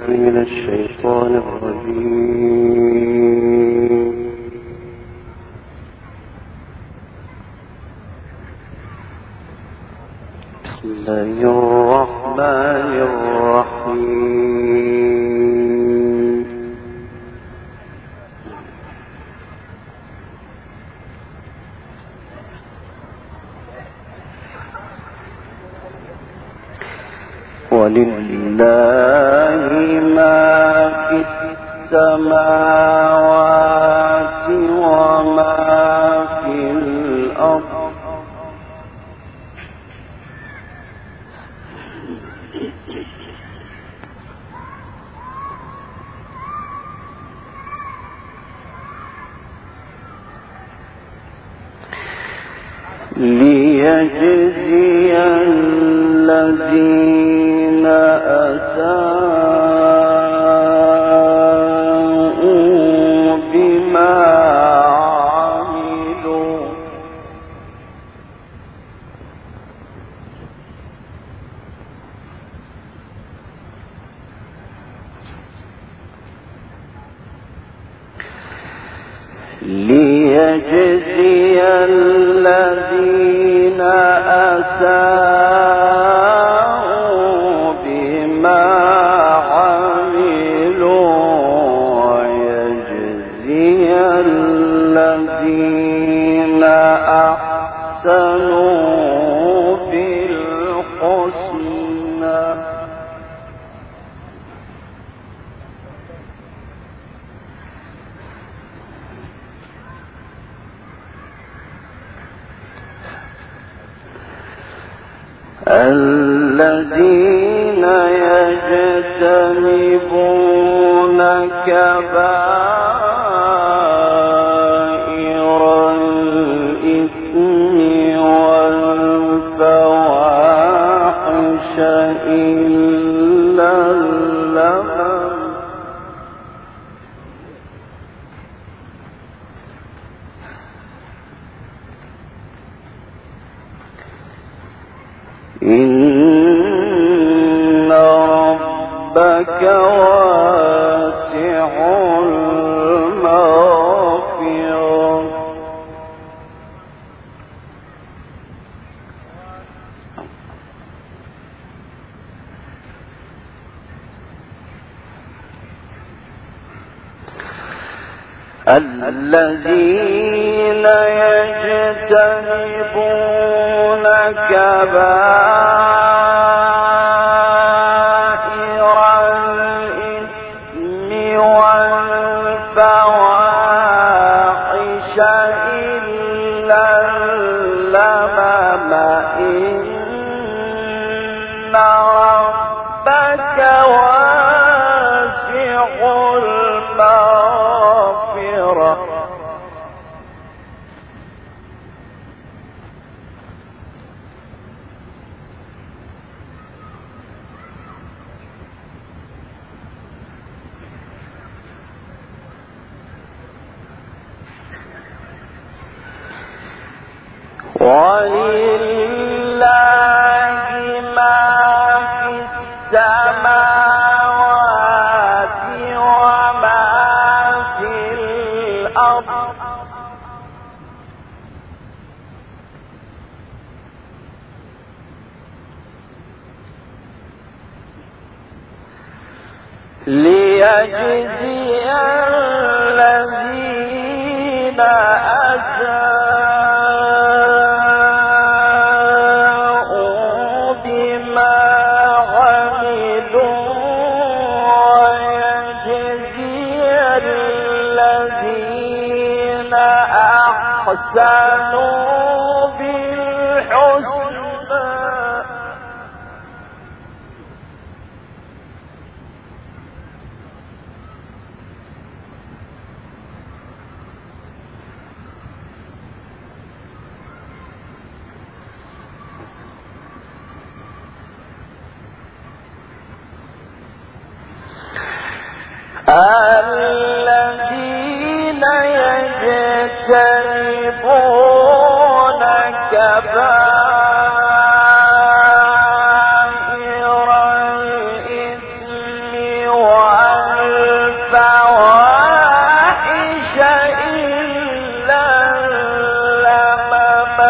من الشيطان الرجيم. بسم الله الرحمن الرحيم. ولله ما في السماوات وما في الأرض ليجزي الذين أساءوا بما عملوا ليجزي الذين أساءوا بما عملوا ويجزي الذين أحسنوا بالحسنى. الذين يجتنبون كبائر الإثم والفواحش إلا اللمم إن ربك واسع المغفرة الذين يجتنبون كبائر الإثم والفواحش إلا اللمم إن ربك واسع المغفرة ولله ما في السماوات وما في الأرض ليجزي الذين أساءوا بما عملوا ويجزي الذين أحسنوا بالحسنى الذين يجتنبون كبائر الإثم والفواحش إلا اللمم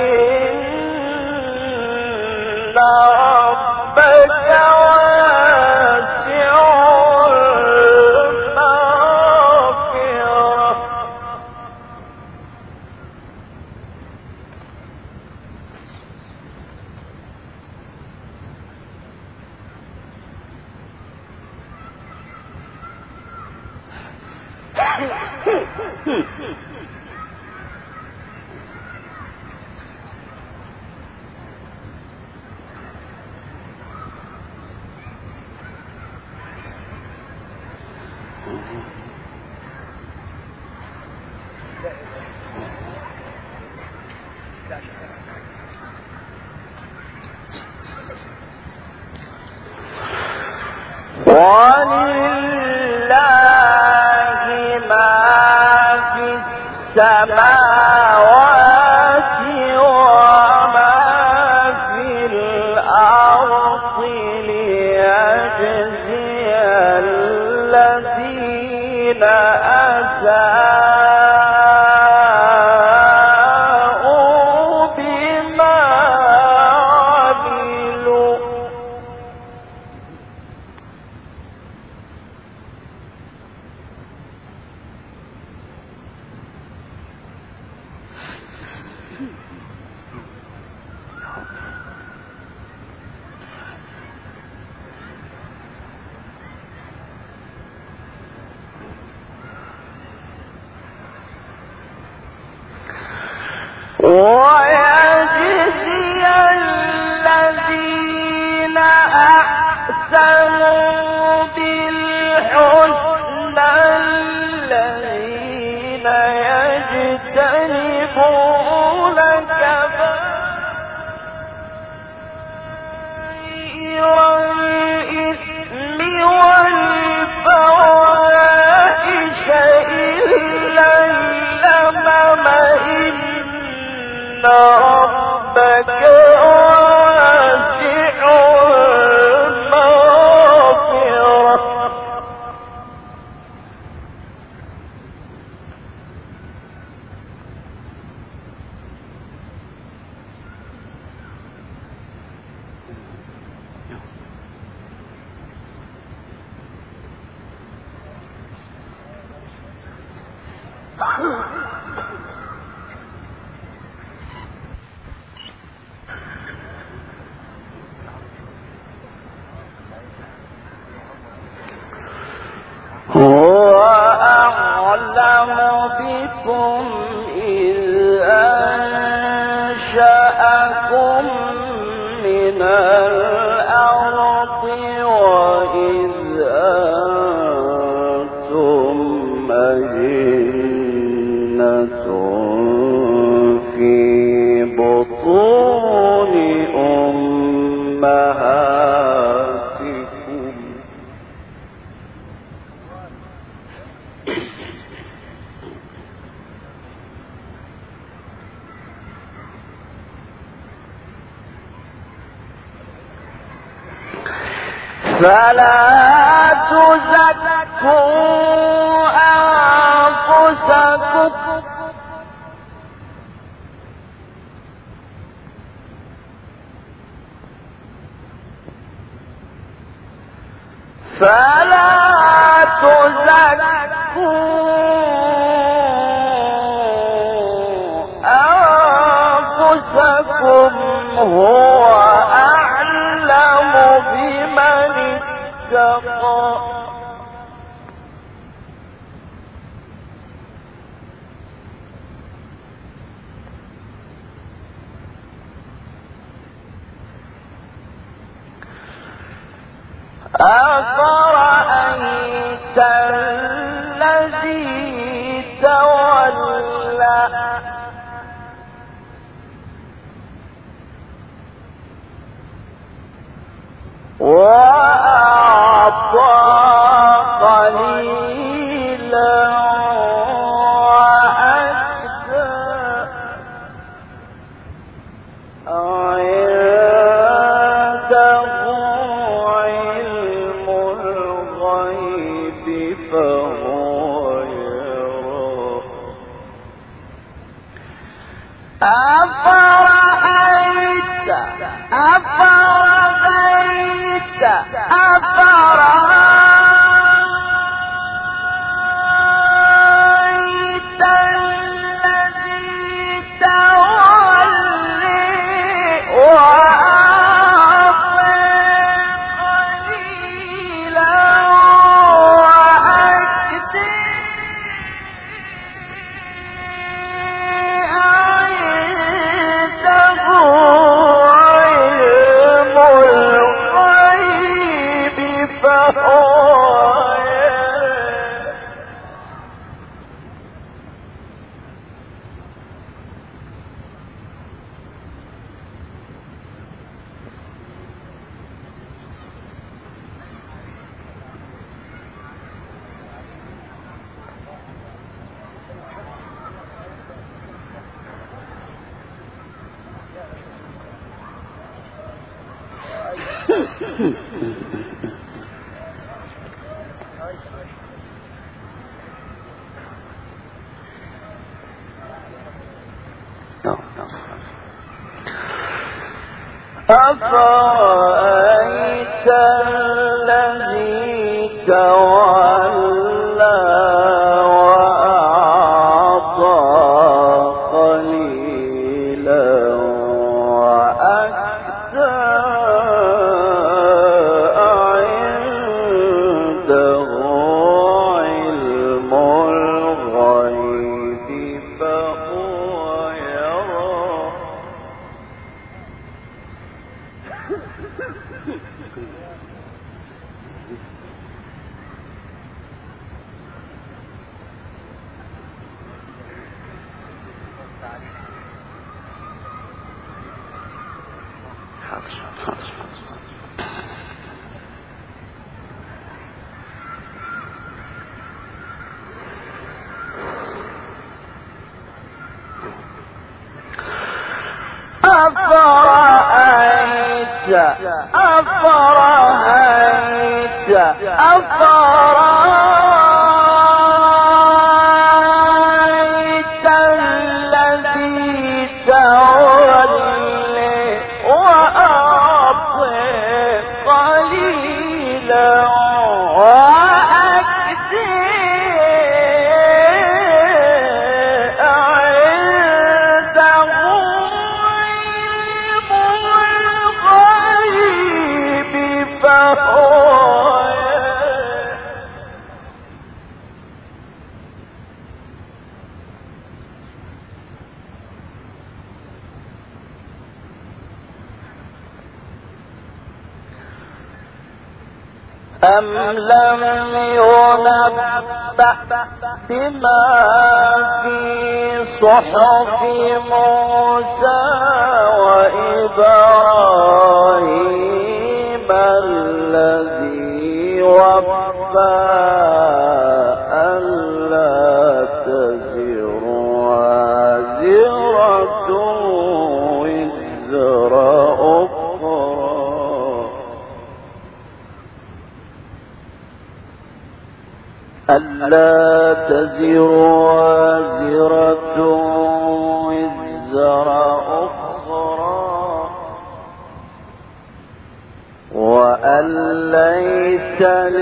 إن ربك واسع المغفرة ولله ما في السماوات وما في الأرض ليجزي الذين أساءوا بما عملوا ويجزي الذين أحسنوا بالحسنى الذين يجتنبون كبائر الإثم والفواحش إلا اللمم إن ربك واسع المغفرة هو أعلم بكم إذ أنشأكم من الأرض وإذ أنتم أجنة في بطون أمهاتكم فلا تزكوا أنفسكم هو أعلم بمن اتقى أفرأيت الذي تولى وأعطى فهو يرى أفرأيت الذي تولى وأعطى قليلا وأكدى عنده علم الغيب فهو يرى أفرأيت الذي تولى وأعطى قليلا وأكدى عنده علم الغيب فهو أم لم ينبأ بما في صحف موسى وإبراهيم الذي وفى ألا تزر وازرة وزر أخرى ألا تزر وازرة وزر أخرى وأن ليس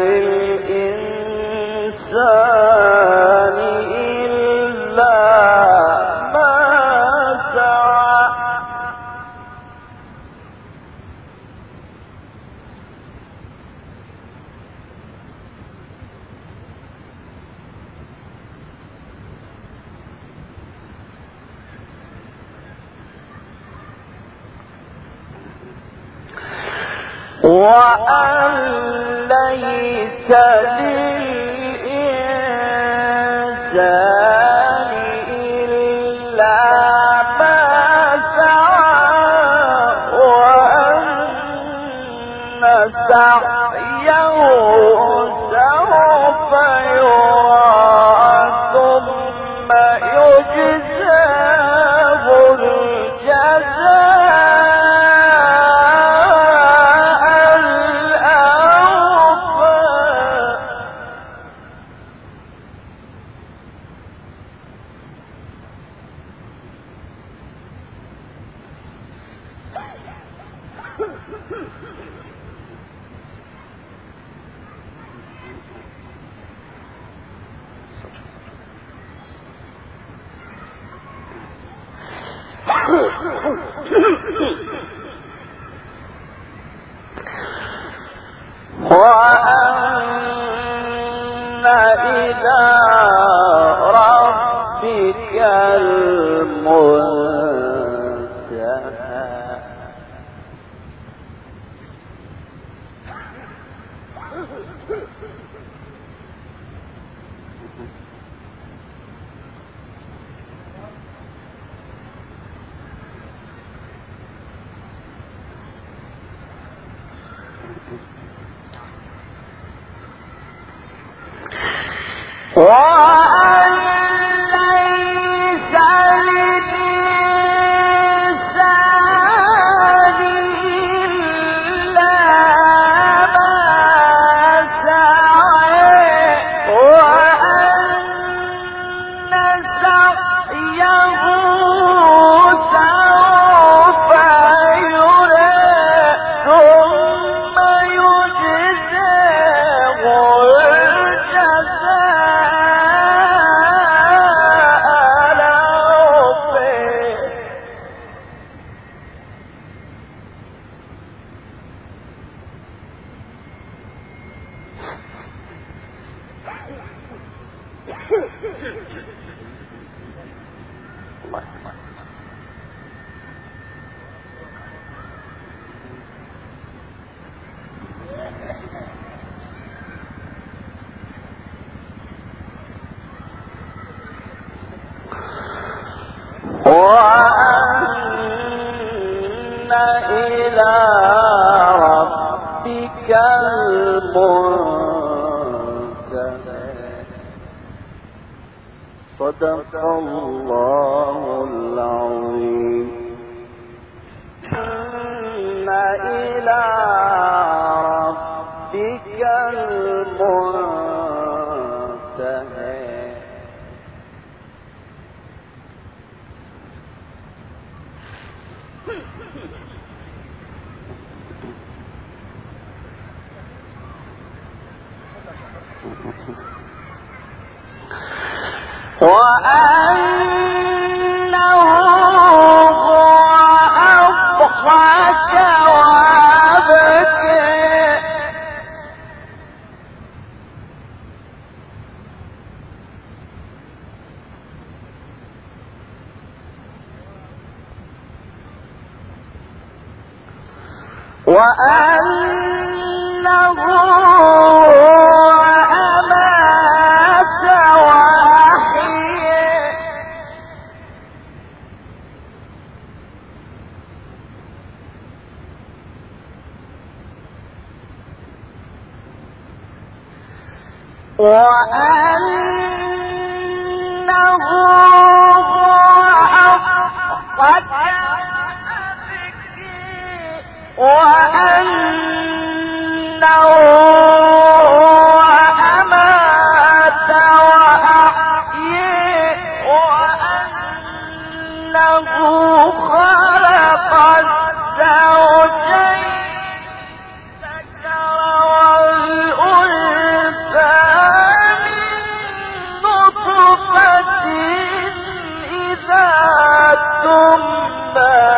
للإنسان إلا ما سعى وأن ليس للإنسان إلا ما سعى وأن سعيه سوف يرى ثم يجزاه الجزاء وأن إلى ربك المنتهى وأن ليس للإنسان إلا ما سعى وأن سعيه سوف يرى ثم يجزاه وأن إلى ربك المنتهى. صدق الله العظيم. أن إلى ربك المنتهى. وأنه هو أضحك وأبكى. وأنه أمات وأحيا. وأنه أضحك وأنه أمات وأحيا. وأنه خلق الزوجين الذكر والأنثى من نطفة إذا تمنى.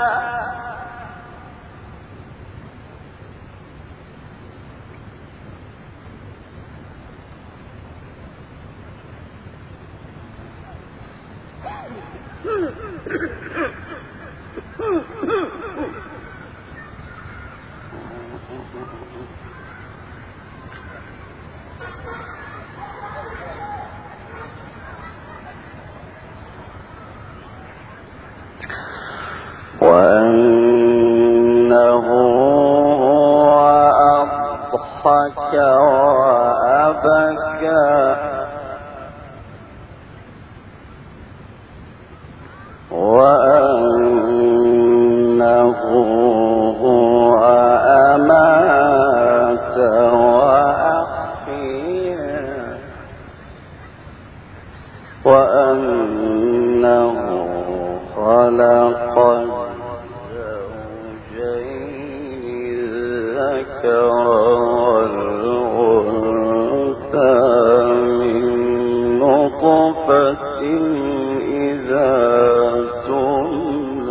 وأنه أضحك وأبكى. وأنه هو أمات وأحيا. وأنه خلق الزوجين الذكر والأنثى من نطفة إذا تمنى.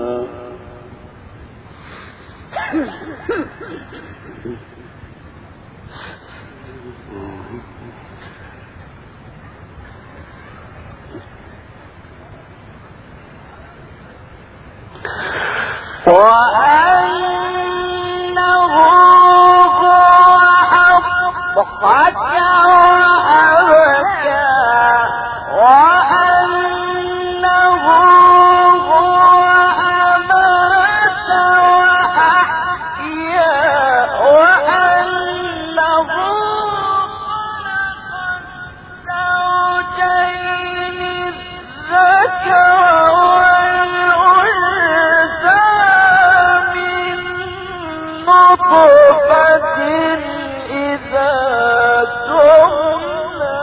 وأنه هو أضحك وأبكى وأنه هو أمات وأحيا وأنه خلق الزوجين الذكر والأنثى من نطفة إذا تمنى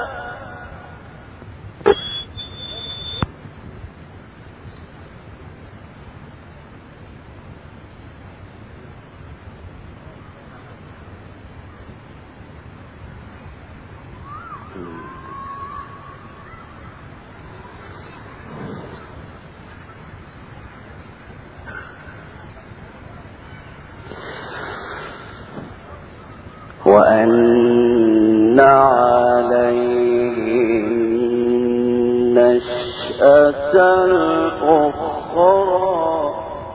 وأن عليه النشأة الأخرى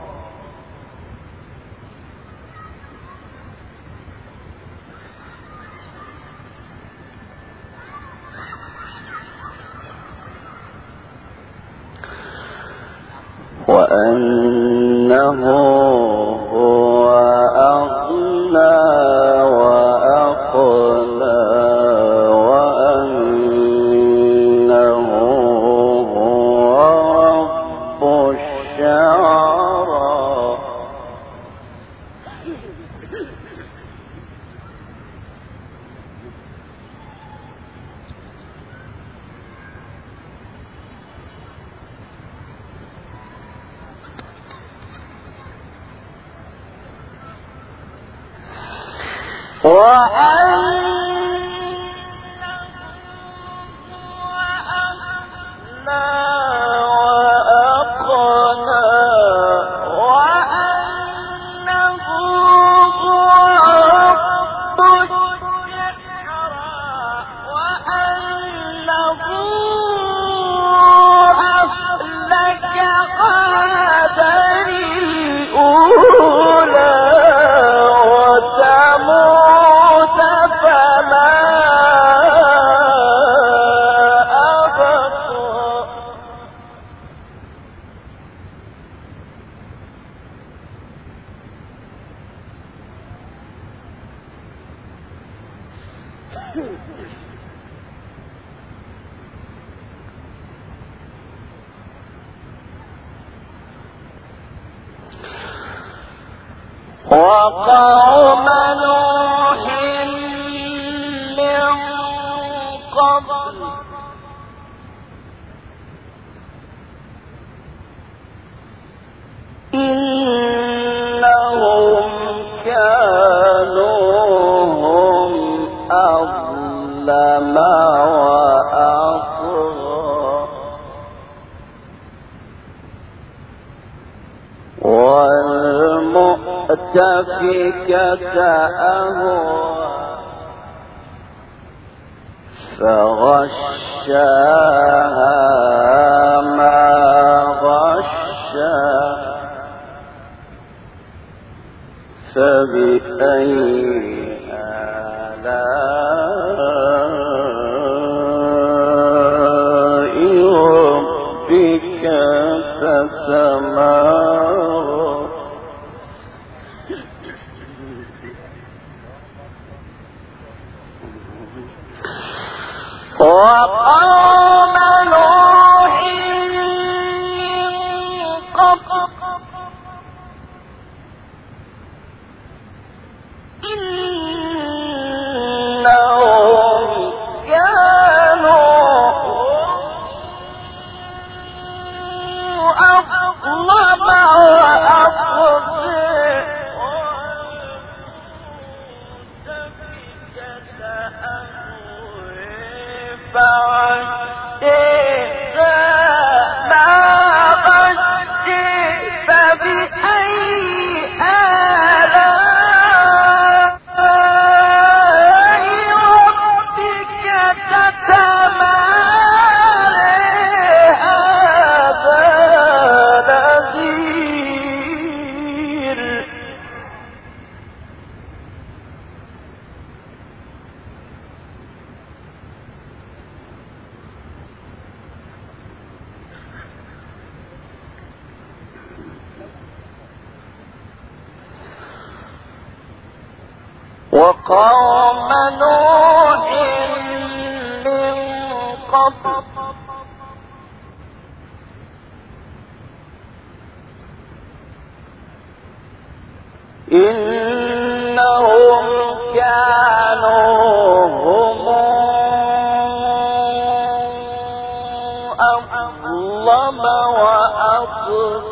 وأنه هو أغنى وأقنى وأنه هو رب الشعرى وقوم نوح من قبل إنهم كانوا هم أظلم وأطغى والمؤتفكة أهوى فغشاها ما غشا فبأي آلاء ربك تتمارى وقوم نوح من قبل إنهم كانوا أظلم وأطغى وقوم نوح من قبل إنهم كانوا هم أظلم وأطغى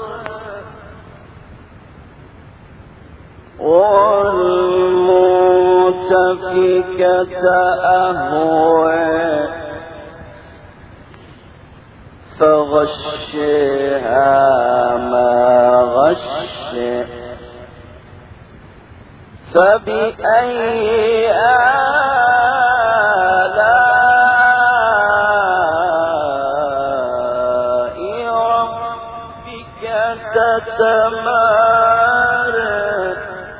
والمؤتفكة أهوى فغشها ما غش فبأي آلاء ربك تتمارى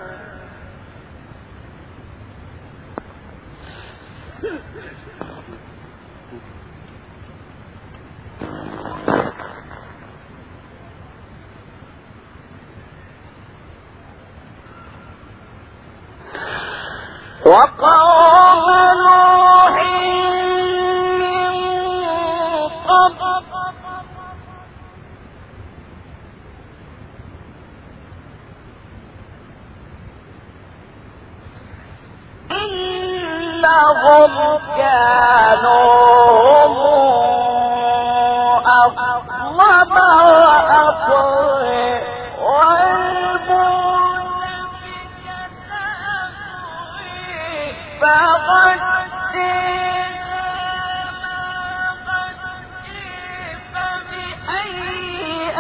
وقوم نوح من قبل إنهم كانوا هم أظلم وأطغى فبأي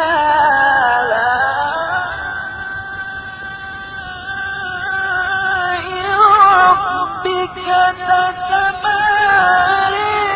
آلاء ربك تتمارى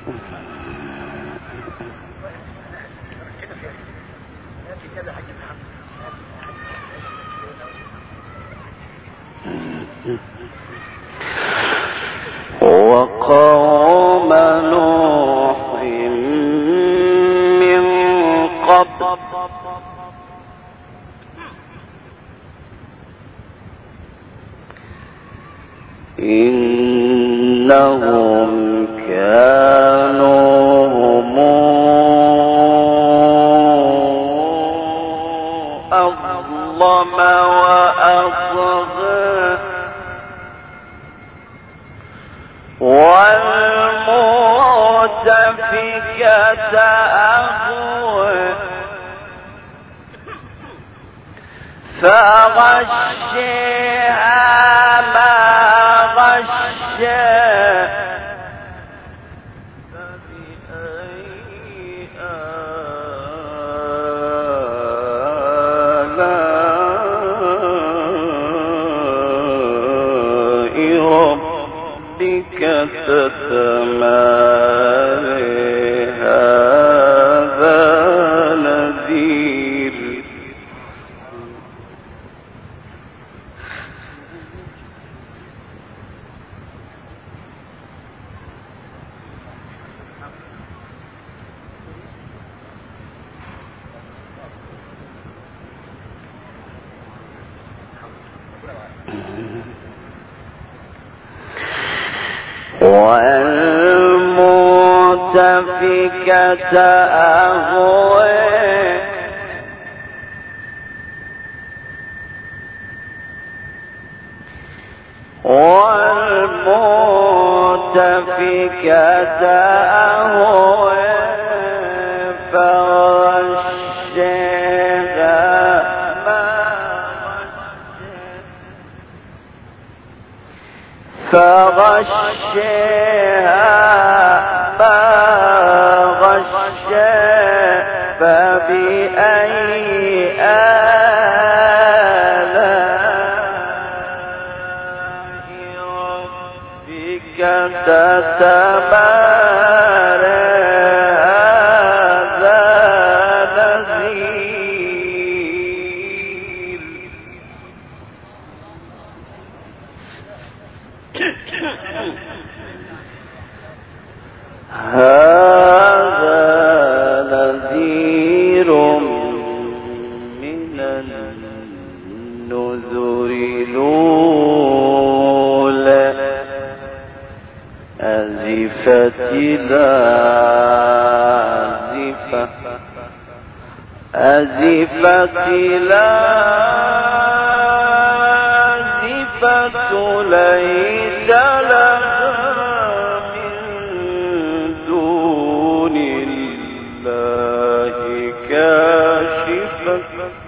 وقوم نوح من قبل إنهم كانوا هم أظلم وأطغى والمؤتفكة أهوى فغشيها ما غشى فبأي آلاء ربك تتمارى هذا نذير والمؤتفكة أهوى والمؤتفكة أهوى فغشيها ما غشى فغشيها ما غشى فبأي آلاء ربك تتمارى هذا نذير هذا نذير من النذر الأولى أزفت الآزفة أزفت الآزفة ليس لها من دون الله كاشفة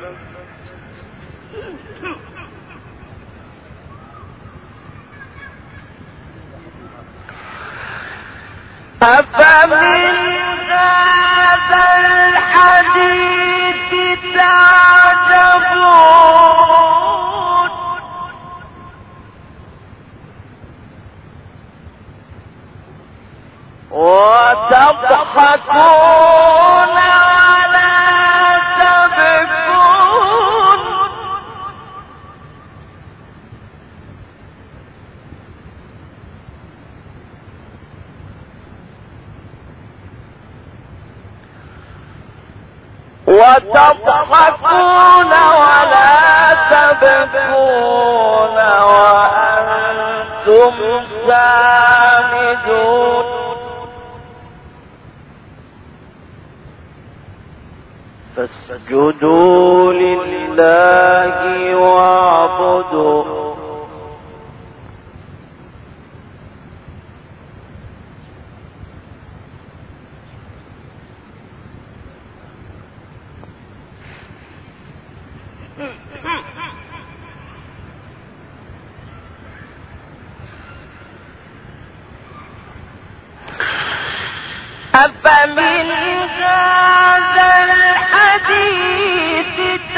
أفمن هذا الحديث تعجبون وتضحكون ولا تبكون وتضحكون ولا تبكون وأنتم سامدون فاسجدوا لله واعبدوا أفمن هذا الحديث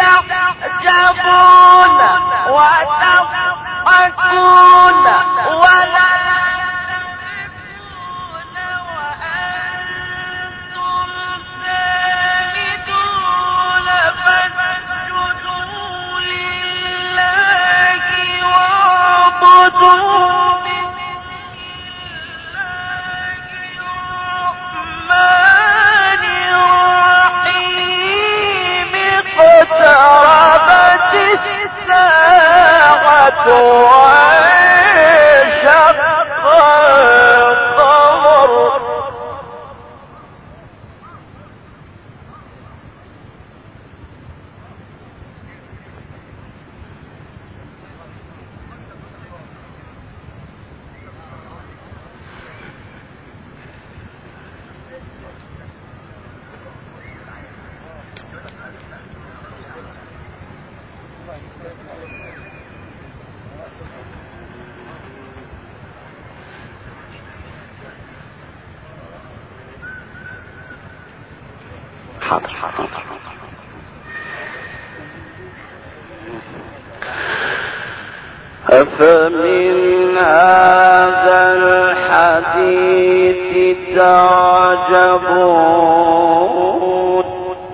تعجبون وتضحكون ولا تبكون وأنتم حاضر. أفمن هذا الحديث تعجبون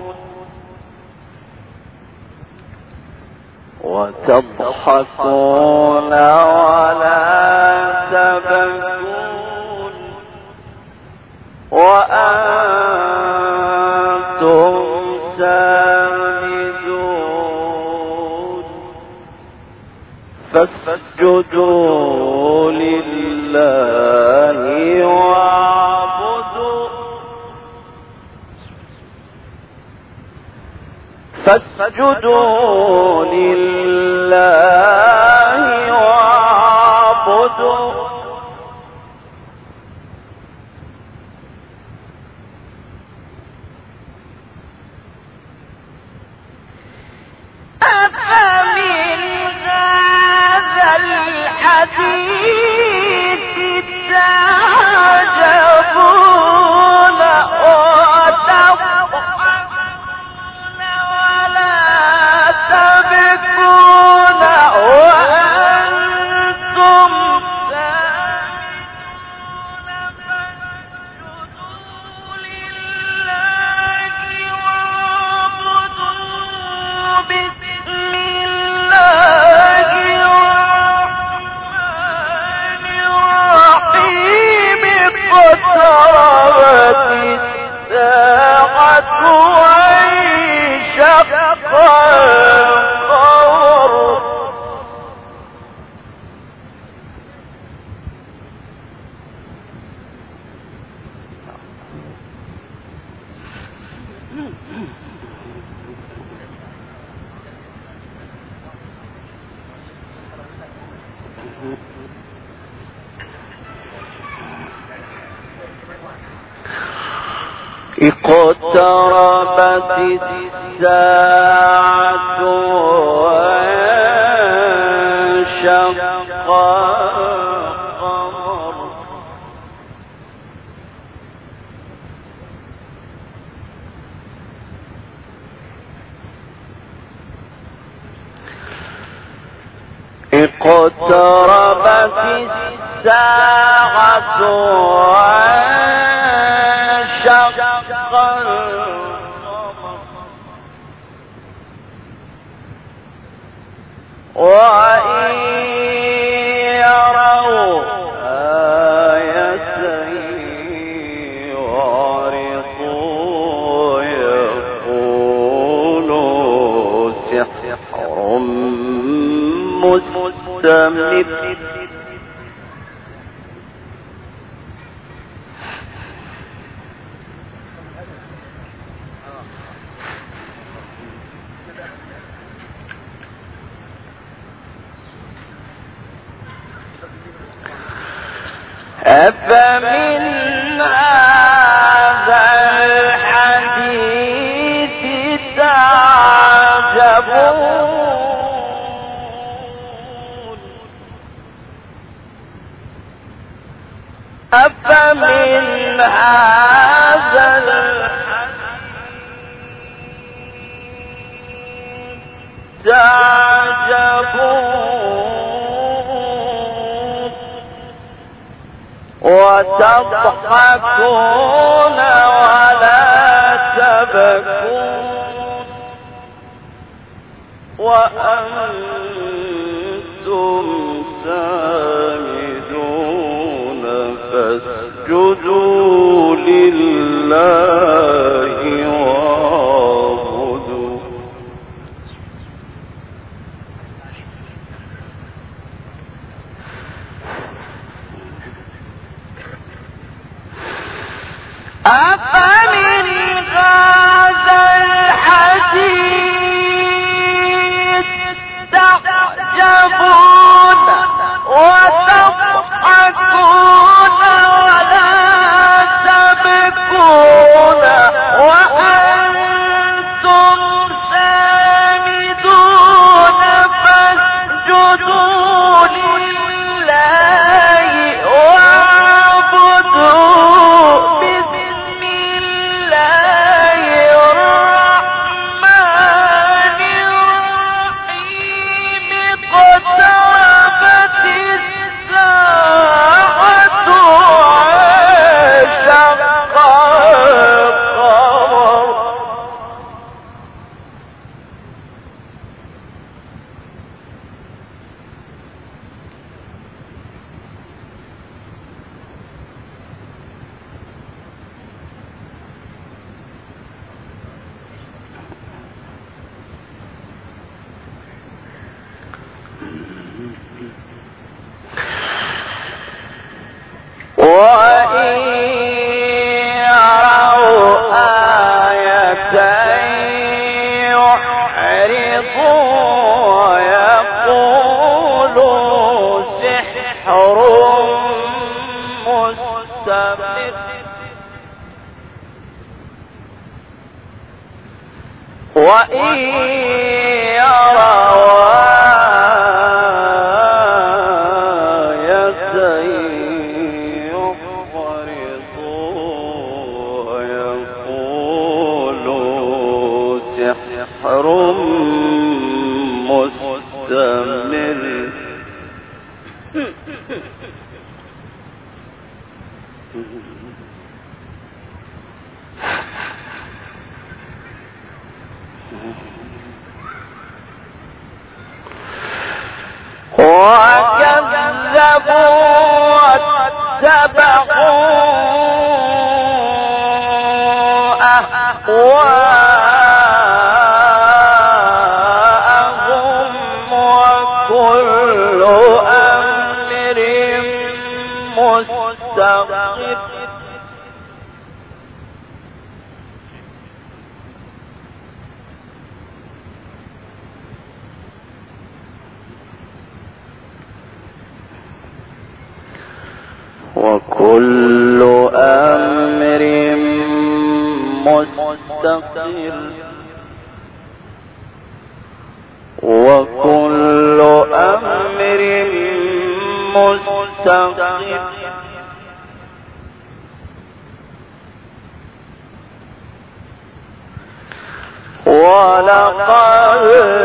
وتضحكون ولا تبكون وأنتم سامدون فاسجدوا لله واعبدوا فاسجدوا لله واعبدوا أفمن هذا الحديث تعجبون وتضحكون ولا تبكون وأنتم سامدون فاسجدوا لله واعبدوا بسم الله الرحمن الرحيم اقتربت الساعة وانشق القمر اقتربت الساعة وانشق القمر اقتربت الساعة وانشق وإن يروا آية يعرضوا يقولوا سحر مستمر أفمن هذا الحديث تعجبون أفمن هذا الحديث تعجبون وتضحكون ولا تبكون وأنتم سامدون فاسجدوا لله واعبدوا أفمن هذا الحديث تعجبون وتضحكون ولا تبكون وأنتم سامدون فاسجدوا لله واعبدوا بسم الله مستمر وإن يروا آية يعرضوا ويقولوا سحر مستمر وكذبوا واتبعوا أهواءهم وكل أمر مستقر وكل أمر مستقر وكل أمر مستقر ولقد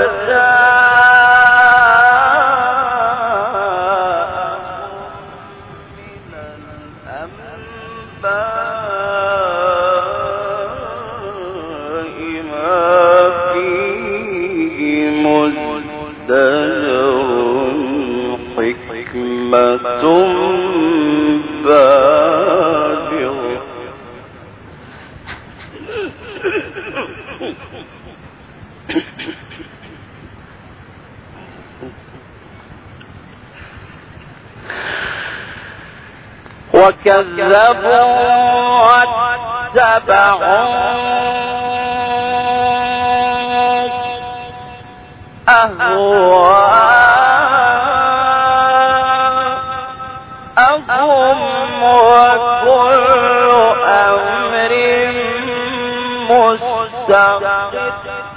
وكذبوا واتبعوا أهواءهم وكل أمر مستقر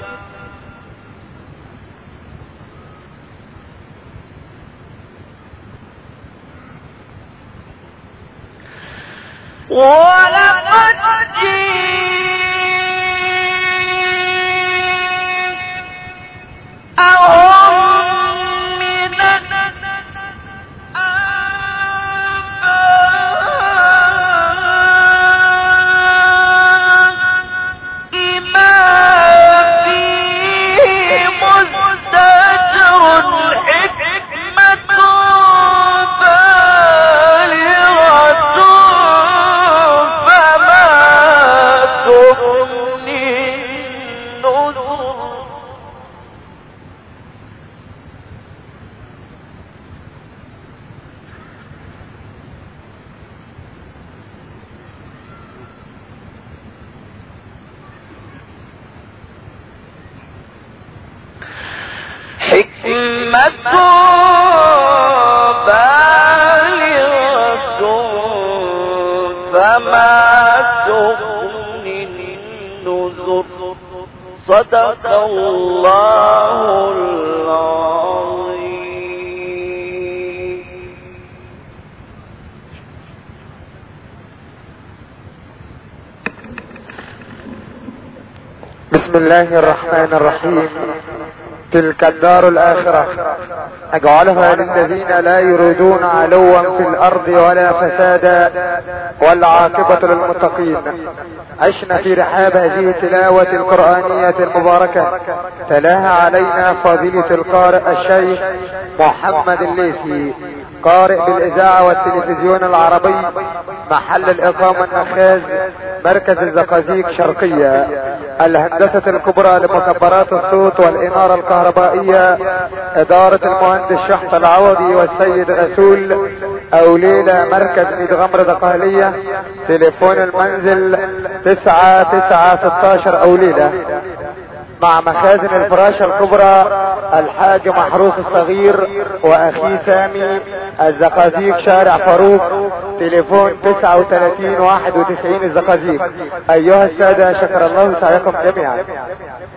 ولقد جئتهم من الأنباء ما فيه مزدجر حكمة بالغة فما تغني النذر صدق الله العظيم. بسم الله الرحمن الرحيم. تلك الدار الآخرة أجعلها للذين لا يريدون علوا في الأرض ولا فسادا والعاقبة للمتقين. عشنا في رحاب هذه التلاوة القرآنية المباركة، تلاها علينا فضيلة القارئ الشيخ محمد الليثي، قارئ بالإذاعة والتلفزيون العربي، محل الإقامة النخاز، مركز الزقازيق شرقية. الهندسة الكبرى لمكبرات الصوت والإنارة الكهربائية إدارة المهندس شحط العوضي والسيد رسول أوليلة، مركز ميدغمر دقهلية. تليفون المنزل 9916 أوليلة، مع مخازن الفراشة الكبرى الحاج محروس الصغير واخي سامي الزقازيق شارع فاروق تليفون 39 91 الزقازيق. ايها السادة شكر الله سعيكم جميعا.